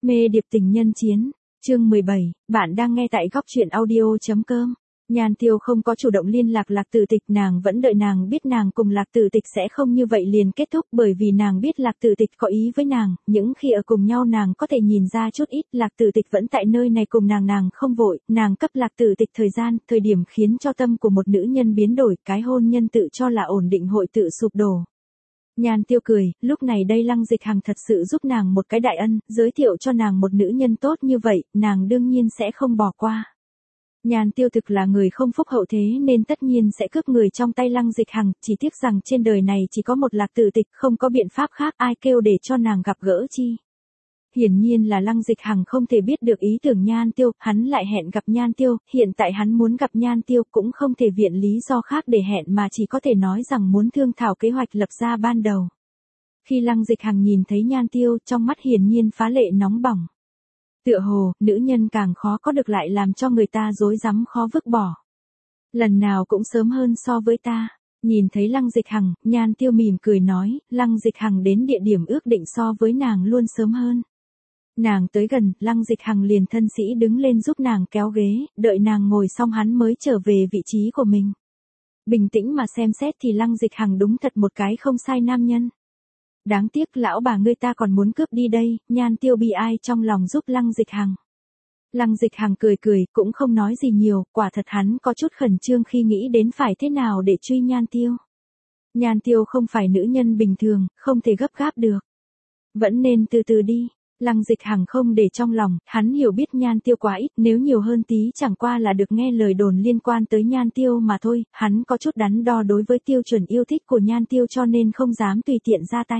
Mê điệp tình nhân chiến, chương 17, bạn đang nghe tại góc truyện audio.com. Nhan Tiêu không có chủ động liên lạc Lạc Tử Tịch, nàng vẫn đợi, nàng biết nàng cùng Lạc Tử Tịch sẽ không như vậy liền kết thúc, bởi vì nàng biết Lạc Tử Tịch có ý với nàng, những khi ở cùng nhau nàng có thể nhìn ra chút ít, Lạc Tử Tịch vẫn tại nơi này cùng nàng không vội, nàng cấp Lạc Tử Tịch thời gian, thời điểm khiến cho tâm của một nữ nhân biến đổi, cái hôn nhân tự cho là ổn định hội tự sụp đổ. Nhan Tiêu cười, lúc này đây Lăng Dịch Hằng thật sự giúp nàng một cái đại ân, giới thiệu cho nàng một nữ nhân tốt như vậy, nàng đương nhiên sẽ không bỏ qua. Nhan Tiêu thực là người không phúc hậu thế nên tất nhiên sẽ cướp người trong tay Lăng Dịch Hằng, chỉ tiếc rằng trên đời này chỉ có một Lạc Tử Tịch, không có biện pháp khác, ai kêu để cho nàng gặp gỡ chi. Hiển nhiên là Lăng Dịch Hằng không thể biết được ý tưởng Nhan Tiêu, hắn lại hẹn gặp Nhan Tiêu, hiện tại hắn muốn gặp Nhan Tiêu cũng không thể viện lý do khác để hẹn mà chỉ có thể nói rằng muốn thương thảo kế hoạch lập ra ban đầu. Khi Lăng Dịch Hằng nhìn thấy Nhan Tiêu, trong mắt hiển nhiên phá lệ nóng bỏng. Tựa hồ, nữ nhân càng khó có được lại làm cho người ta rối rắm khó vứt bỏ. Lần nào cũng sớm hơn so với ta. Nhìn thấy Lăng Dịch Hằng, Nhan Tiêu mỉm cười nói, Lăng Dịch Hằng đến địa điểm ước định so với nàng luôn sớm hơn. Nàng tới gần, Lăng Dịch Hằng liền thân sĩ đứng lên giúp nàng kéo ghế, đợi nàng ngồi xong hắn mới trở về vị trí của mình. Bình tĩnh mà xem xét thì Lăng Dịch Hằng đúng thật một cái không sai nam nhân. Đáng tiếc lão bà ngươi ta còn muốn cướp đi đây, Nhan Tiêu bi ai trong lòng giúp Lăng Dịch Hằng. Lăng Dịch Hằng cười cười, cũng không nói gì nhiều, quả thật hắn có chút khẩn trương khi nghĩ đến phải thế nào để truy Nhan Tiêu. Nhan Tiêu không phải nữ nhân bình thường, không thể gấp gáp được. Vẫn nên từ từ đi. Lăng Dịch Hằng không để trong lòng, hắn hiểu biết Nhan Tiêu quá ít, nếu nhiều hơn tí chẳng qua là được nghe lời đồn liên quan tới Nhan Tiêu mà thôi, hắn có chút đắn đo đối với tiêu chuẩn yêu thích của Nhan Tiêu cho nên không dám tùy tiện ra tay.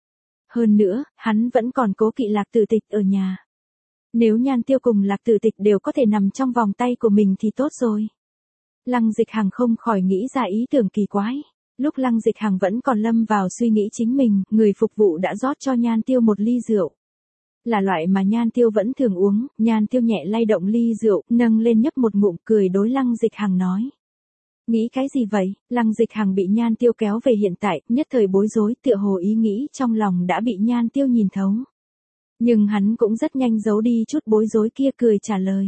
Hơn nữa, hắn vẫn còn cố kỵ Lạc Tử Tịch ở nhà. Nếu Nhan Tiêu cùng Lạc Tử Tịch đều có thể nằm trong vòng tay của mình thì tốt rồi. Lăng Dịch Hằng không khỏi nghĩ ra ý tưởng kỳ quái. Lúc Lăng Dịch Hằng vẫn còn lâm vào suy nghĩ chính mình, người phục vụ đã rót cho Nhan Tiêu một ly rượu. Là loại mà Nhan Tiêu vẫn thường uống, Nhan Tiêu nhẹ lay động ly rượu, nâng lên nhấp một ngụm cười đối Lăng Dịch Hằng nói. Nghĩ cái gì vậy? Lăng Dịch Hằng bị Nhan Tiêu kéo về hiện tại, nhất thời bối rối, tựa hồ ý nghĩ trong lòng đã bị Nhan Tiêu nhìn thấu. Nhưng hắn cũng rất nhanh giấu đi chút bối rối kia, cười trả lời.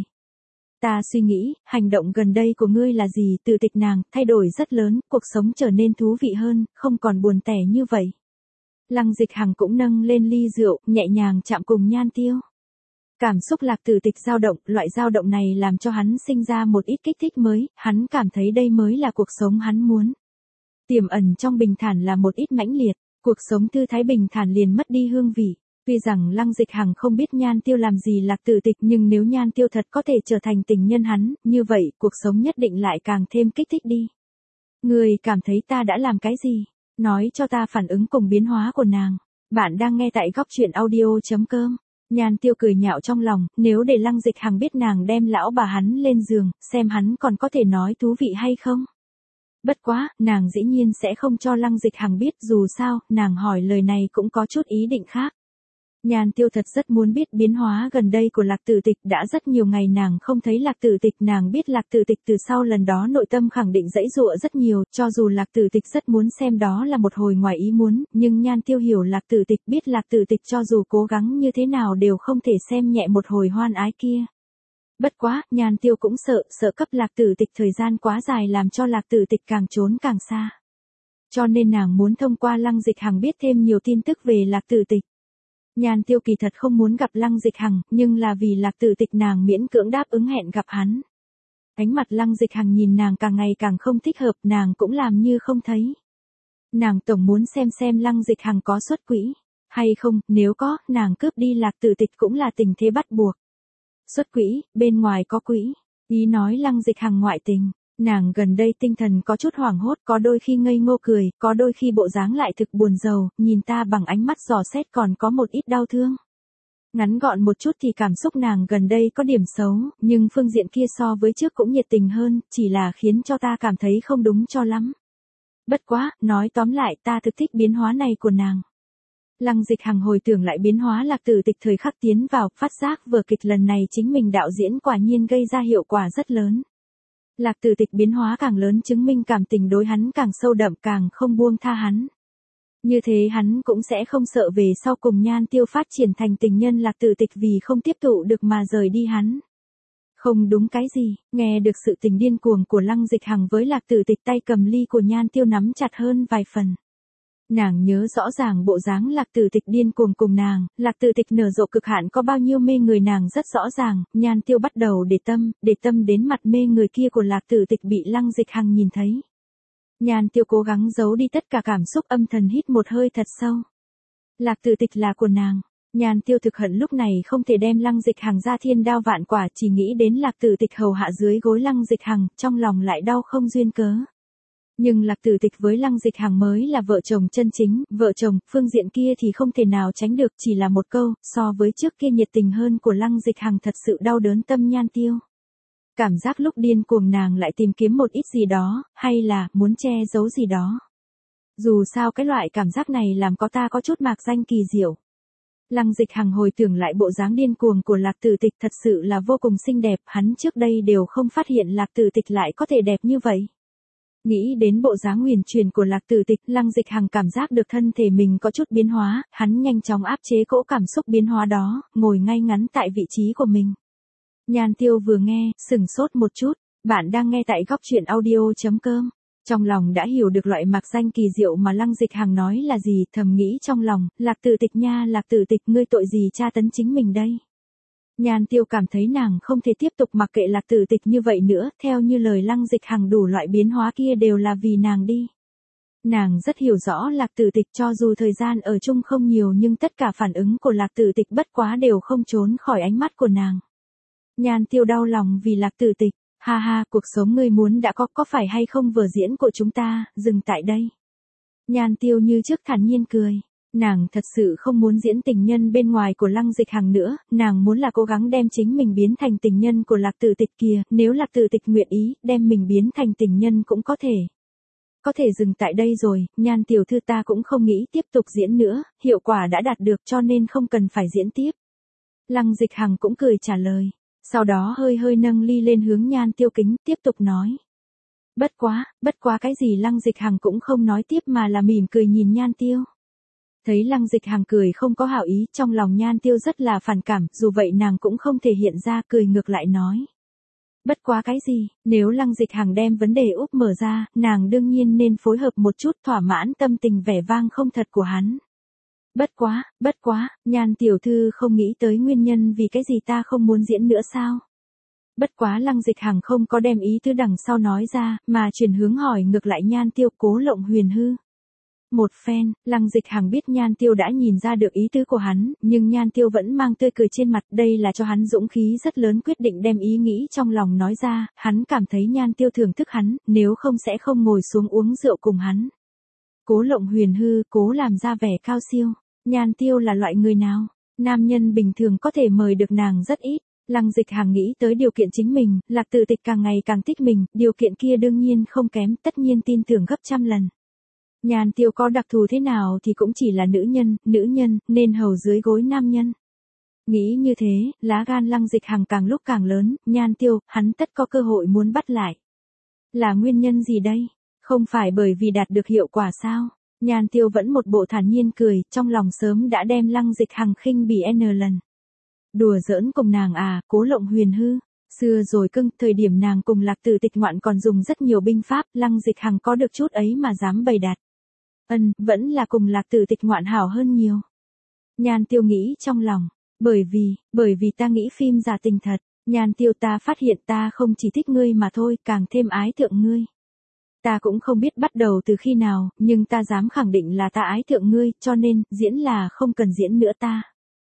Ta suy nghĩ, hành động gần đây của ngươi là gì? Tử Tịch nàng, thay đổi rất lớn, cuộc sống trở nên thú vị hơn, không còn buồn tẻ như vậy. Lăng Dịch Hằng cũng nâng lên ly rượu, nhẹ nhàng chạm cùng Nhan Tiêu. Cảm xúc Lạc Tử Tịch dao động, loại dao động này làm cho hắn sinh ra một ít kích thích mới, hắn cảm thấy đây mới là cuộc sống hắn muốn. Tiềm ẩn trong bình thản là một ít mãnh liệt, cuộc sống thư thái bình thản liền mất đi hương vị. Tuy rằng Lăng Dịch Hằng không biết Nhan Tiêu làm gì Lạc Tử Tịch, nhưng nếu Nhan Tiêu thật có thể trở thành tình nhân hắn, như vậy cuộc sống nhất định lại càng thêm kích thích đi. Người cảm thấy ta đã làm cái gì? Nói cho ta phản ứng cùng biến hóa của nàng. Bạn đang nghe tại góc truyện audio.com. Nhan Tiêu cười nhạo trong lòng, nếu để Lăng Dịch Hằng biết nàng đem lão bà hắn lên giường, xem hắn còn có thể nói thú vị hay không. Bất quá, nàng dĩ nhiên sẽ không cho Lăng Dịch Hằng biết, dù sao, nàng hỏi lời này cũng có chút ý định khác. Nhan Tiêu thật rất muốn biết biến hóa gần đây của Lạc Tử Tịch, đã rất nhiều ngày nàng không thấy Lạc Tử Tịch, nàng biết Lạc Tử Tịch từ sau lần đó nội tâm khẳng định dãy dụa rất nhiều, cho dù Lạc Tử Tịch rất muốn xem đó là một hồi ngoài ý muốn, nhưng Nhan Tiêu hiểu Lạc Tử Tịch, biết Lạc Tử Tịch cho dù cố gắng như thế nào đều không thể xem nhẹ một hồi hoan ái kia. Bất quá, Nhan Tiêu cũng sợ cấp Lạc Tử Tịch thời gian quá dài làm cho Lạc Tử Tịch càng trốn càng xa. Cho nên nàng muốn thông qua Lăng Dịch Hằng biết thêm nhiều tin tức về Lạc Tử Tịch. Nhan Tiêu kỳ thật không muốn gặp Lăng Dịch Hằng, nhưng là vì Lạc Tử Tịch nàng miễn cưỡng đáp ứng hẹn gặp hắn. Ánh mặt Lăng Dịch Hằng nhìn nàng càng ngày càng không thích hợp, nàng cũng làm như không thấy. Nàng tổng muốn xem Lăng Dịch Hằng có xuất quỹ hay không, nếu có, nàng cướp đi Lạc Tử Tịch cũng là tình thế bắt buộc. Xuất quỹ, bên ngoài có quỹ, ý nói Lăng Dịch Hằng ngoại tình. Nàng gần đây tinh thần có chút hoảng hốt, có đôi khi ngây ngô cười, có đôi khi bộ dáng lại thực buồn rầu, nhìn ta bằng ánh mắt dò xét còn có một ít đau thương. Ngắn gọn một chút thì cảm xúc nàng gần đây có điểm xấu, nhưng phương diện kia so với trước cũng nhiệt tình hơn, chỉ là khiến cho ta cảm thấy không đúng cho lắm. Bất quá, nói tóm lại ta thực thích biến hóa này của nàng. Lăng Dịch Hằng hồi tưởng lại biến hóa Lạc Tử Tịch thời khắc tiến vào, phát giác vở kịch lần này chính mình đạo diễn quả nhiên gây ra hiệu quả rất lớn. Lạc Tử Tịch biến hóa càng lớn chứng minh cảm tình đối hắn càng sâu đậm, càng không buông tha hắn. Như thế hắn cũng sẽ không sợ về sau cùng Nhan Tiêu phát triển thành tình nhân Lạc Tử Tịch vì không tiếp thụ được mà rời đi hắn. Không đúng cái gì, nghe được sự tình điên cuồng của Lăng Dịch Hằng với Lạc Tử Tịch, tay cầm ly của Nhan Tiêu nắm chặt hơn vài phần. Nàng nhớ rõ ràng bộ dáng Lạc Tử Tịch điên cuồng cùng nàng, Lạc Tử Tịch nở rộ cực hạn có bao nhiêu mê người nàng rất rõ ràng, Nhan Tiêu bắt đầu để tâm đến mặt mê người kia của Lạc Tử Tịch bị Lăng Dịch Hằng nhìn thấy. Nhan Tiêu cố gắng giấu đi tất cả cảm xúc, âm thầm hít một hơi thật sâu. Lạc Tử Tịch là của nàng. Nhan Tiêu thực hận lúc này không thể đem Lăng Dịch Hằng ra thiên đao vạn quả, chỉ nghĩ đến Lạc Tử Tịch hầu hạ dưới gối Lăng Dịch Hằng, trong lòng lại đau không duyên cớ. Nhưng Lạc Tử Tịch với Lăng Dịch Hằng mới là vợ chồng chân chính, vợ chồng, phương diện kia thì không thể nào tránh được, chỉ là một câu, so với trước kia nhiệt tình hơn của Lăng Dịch Hằng thật sự đau đớn tâm Nhan Tiêu. Cảm giác lúc điên cuồng nàng lại tìm kiếm một ít gì đó, hay là muốn che giấu gì đó. Dù sao cái loại cảm giác này làm ta có chút mạc danh kỳ diệu. Lăng Dịch Hằng hồi tưởng lại bộ dáng điên cuồng của Lạc Tử Tịch thật sự là vô cùng xinh đẹp, hắn trước đây đều không phát hiện Lạc Tử Tịch lại có thể đẹp như vậy. Nghĩ đến bộ dáng huyền truyền của Lạc Tử Tịch, Lăng Dịch Hằng cảm giác được thân thể mình có chút biến hóa, hắn nhanh chóng áp chế cỗ cảm xúc biến hóa đó, ngồi ngay ngắn tại vị trí của mình. Nhan Tiêu vừa nghe, sửng sốt một chút, bạn đang nghe tại góc truyện audio.com. Trong lòng đã hiểu được loại mạc danh kỳ diệu mà Lăng Dịch Hằng nói là gì, thầm nghĩ trong lòng, Lạc Tử Tịch nha, Lạc Tử Tịch, ngươi tội gì tra tấn chính mình đây. Nhan Tiêu cảm thấy nàng không thể tiếp tục mặc kệ Lạc Tử Tịch như vậy nữa, theo như lời Lăng Dịch Hằng đủ loại biến hóa kia đều là vì nàng đi. Nàng rất hiểu rõ Lạc Tử Tịch, cho dù thời gian ở chung không nhiều nhưng tất cả phản ứng của Lạc Tử Tịch bất quá đều không trốn khỏi ánh mắt của nàng. Nhan Tiêu đau lòng vì Lạc Tử Tịch, ha ha, cuộc sống ngươi muốn đã có phải hay không vở diễn của chúng ta, dừng tại đây. Nhan Tiêu như trước thản nhiên cười. Nàng thật sự không muốn diễn tình nhân bên ngoài của Lăng Dịch Hằng nữa, nàng muốn là cố gắng đem chính mình biến thành tình nhân của Lạc Tử Tịch kìa, nếu Lạc Tử Tịch nguyện ý, đem mình biến thành tình nhân cũng có thể. Có thể dừng tại đây rồi, Nhan tiểu thư, ta cũng không nghĩ tiếp tục diễn nữa, hiệu quả đã đạt được cho nên không cần phải diễn tiếp. Lăng Dịch Hằng cũng cười trả lời, sau đó hơi nâng ly lên hướng Nhan Tiêu kính, tiếp tục nói. Bất quá cái gì Lăng Dịch Hằng cũng không nói tiếp mà là mỉm cười nhìn Nhan Tiêu. Thấy Lăng Dịch Hằng cười không có hảo ý, trong lòng Nhan Tiêu rất là phản cảm, dù vậy nàng cũng không thể hiện ra, cười ngược lại nói. Bất quá cái gì, nếu Lăng Dịch Hằng đem vấn đề úp mở ra, nàng đương nhiên nên phối hợp một chút, thỏa mãn tâm tình vẻ vang không thật của hắn. Bất quá, Nhan tiểu thư không nghĩ tới nguyên nhân vì cái gì ta không muốn diễn nữa sao? Bất quá Lăng Dịch Hằng không có đem ý tứ đằng sau nói ra, mà chuyển hướng hỏi ngược lại Nhan Tiêu, cố lộng huyền hư. Một phen, Lăng Dịch Hằng biết Nhan Tiêu đã nhìn ra được ý tứ của hắn, nhưng Nhan Tiêu vẫn mang tươi cười trên mặt, đây là cho hắn dũng khí rất lớn, quyết định đem ý nghĩ trong lòng nói ra, hắn cảm thấy Nhan Tiêu thưởng thức hắn, nếu không sẽ không ngồi xuống uống rượu cùng hắn. Cố lộng huyền hư, cố làm ra vẻ cao siêu. Nhan Tiêu là loại người nào? Nam nhân bình thường có thể mời được nàng rất ít. Lăng Dịch Hằng nghĩ tới điều kiện chính mình, Lạc Tử Tịch càng ngày càng thích mình, điều kiện kia đương nhiên không kém, tất nhiên tin tưởng gấp trăm lần. Nhan Tiêu có đặc thù thế nào thì cũng chỉ là nữ nhân, nên hầu dưới gối nam nhân. Nghĩ như thế, lá gan Lăng Dịch Hằng càng lúc càng lớn, Nhan Tiêu, hắn tất có cơ hội muốn bắt lại. Là nguyên nhân gì đây? Không phải bởi vì đạt được hiệu quả sao? Nhan Tiêu vẫn một bộ thản nhiên cười, trong lòng sớm đã đem Lăng Dịch Hằng khinh bỉ n lần. Đùa giỡn cùng nàng à, cố lộng huyền hư. Xưa rồi cưng, thời điểm nàng cùng Lạc Tử Tịch ngoạn còn dùng rất nhiều binh pháp, Lăng Dịch Hằng có được chút ấy mà dám bày đặt. Vẫn là cùng Lạc Tử Tịch ngoạn hảo hơn nhiều. Nhan Tiêu nghĩ trong lòng, bởi vì ta nghĩ phim giả tình thật, Nhan Tiêu, ta phát hiện ta không chỉ thích ngươi mà thôi, càng thêm ái thượng ngươi. Ta cũng không biết bắt đầu từ khi nào, nhưng ta dám khẳng định là ta ái thượng ngươi, cho nên, diễn là không cần diễn nữa ta.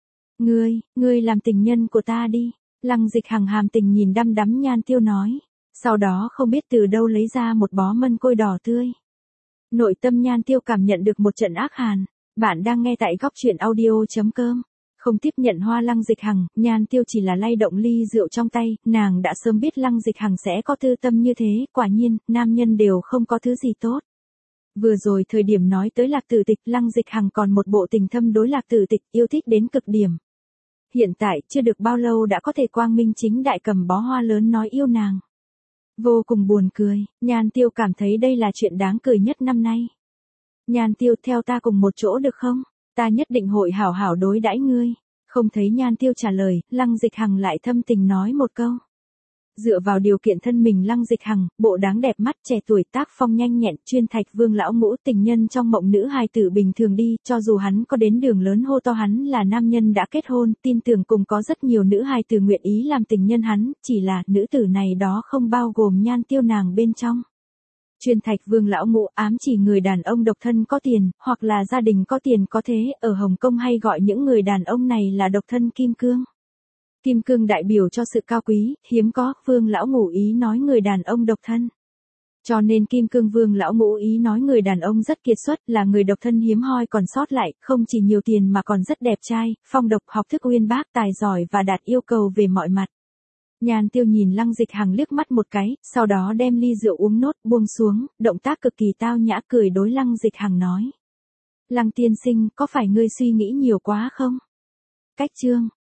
Ngươi làm tình nhân của ta đi. Lăng Dịch Hằng hàm tình nhìn đăm đắm Nhan Tiêu nói. Sau đó không biết từ đâu lấy ra một bó mân côi đỏ tươi. Nội tâm Nhan Tiêu cảm nhận được một trận ác hàn. Bạn đang nghe tại góc truyện audio.com. Không tiếp nhận hoa Lăng Dịch Hằng, Nhan Tiêu chỉ là lay động ly rượu trong tay, nàng đã sớm biết Lăng Dịch Hằng sẽ có tư tâm như thế, quả nhiên, nam nhân đều không có thứ gì tốt. Vừa rồi thời điểm nói tới Lạc Tử Tịch, Lăng Dịch Hằng còn một bộ tình thâm đối Lạc Tử Tịch, yêu thích đến cực điểm. Hiện tại, chưa được bao lâu đã có thể quang minh chính đại cầm bó hoa lớn nói yêu nàng. Vô cùng buồn cười, Nhan Tiêu cảm thấy đây là chuyện đáng cười nhất năm nay. Nhan Tiêu theo ta cùng một chỗ được không? Ta nhất định hội hảo hảo đối đãi ngươi. Không thấy Nhan Tiêu trả lời, Lăng Dịch Hằng lại thâm tình nói một câu. Dựa vào điều kiện thân mình Lăng Dịch Hằng, bộ đáng đẹp mắt trẻ tuổi tác phong nhanh nhẹn chuyên Thạch Vương lão ngũ tình nhân trong mộng nữ hài tử bình thường đi, cho dù hắn có đến đường lớn hô to hắn là nam nhân đã kết hôn, tin tưởng cùng có rất nhiều nữ hài tử nguyện ý làm tình nhân hắn, chỉ là nữ tử này đó không bao gồm Nhan Tiêu nàng bên trong. Chuyên Thạch Vương lão ngũ ám chỉ người đàn ông độc thân có tiền, hoặc là gia đình có tiền có thế, ở Hồng Kông hay gọi những người đàn ông này là độc thân kim cương. Kim cương đại biểu cho sự cao quý, hiếm có, Vương lão ngũ ý nói người đàn ông độc thân. Cho nên Kim Cương Vương lão ngũ ý nói người đàn ông rất kiệt xuất, là người độc thân hiếm hoi còn sót lại, không chỉ nhiều tiền mà còn rất đẹp trai, phong độc, học thức uyên bác, tài giỏi và đạt yêu cầu về mọi mặt. Nhan Tiêu nhìn Lăng Dịch Hằng liếc mắt một cái, sau đó đem ly rượu uống nốt, buông xuống, động tác cực kỳ tao nhã cười đối Lăng Dịch Hằng nói. Lăng tiên sinh, có phải ngươi suy nghĩ nhiều quá không? Cách chương